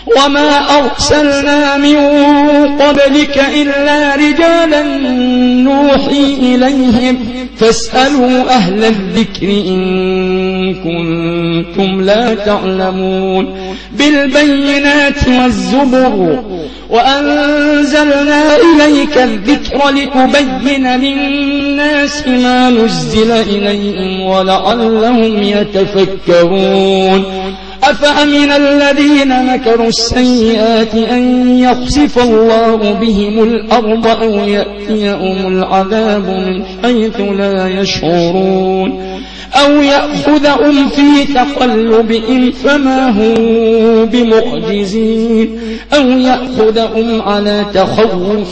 وما أرسلنا من قبلك إلا رجالا نوحي إليهم فاسألوا أهل الذكر إن كنتم لا تعلمون بالبينات والزبر وأنزلنا إليك الذكر لتبين للناس ما نزل إليهم ولعلهم يتفكرون أفأمن الذين مكروا السيئات أن يخسف الله بهم الأرض أو يأتيهم العذاب من حيث لا يشعرون أو يأخذهم في تقلبهم فما هم بمعجزين أو يأخذهم على تخوف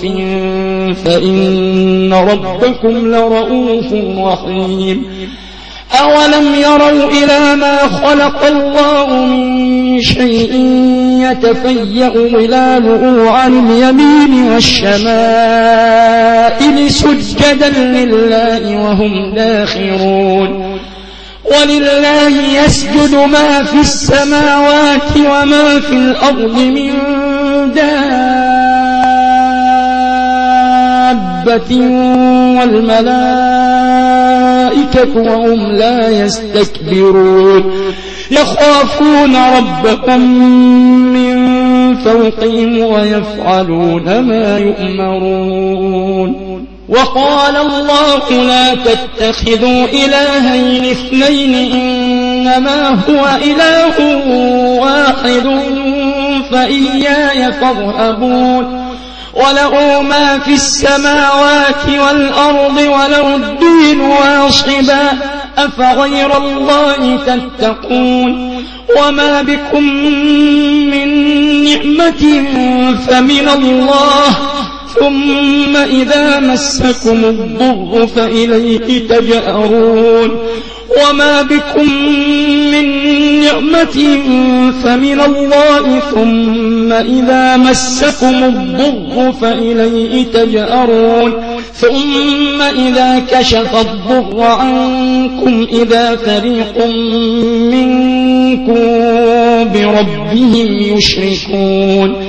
فإن ربكم لرؤوف رحيم أولم يروا إلى ما خلق الله من شيء يتفيأ ظلاله عن اليمين والشمائل سجدا لله وهم داخرون ولله يسجد ما في السماوات وما في الأرض من دابة والملائكة وهم لا يستكبرون يخافون ربهم من فوقهم ويفعلون ما يؤمرون وقال الله لا تتخذوا إلهين اثنين إنما هو إله واحد فإياي فارهبون وله ما في السماوات والأرض وله الدين واصبا أفغير الله تتقون وما بكم من نعمة فمن الله ثم إذا مسكم الضر فإليه تجأرون وما بكم من نعمة فمن الله ثم إذا مسكم الضر فإليه تجأرون ثم إذا كشف الضر عنكم إذا فريق منكم بربهم يشركون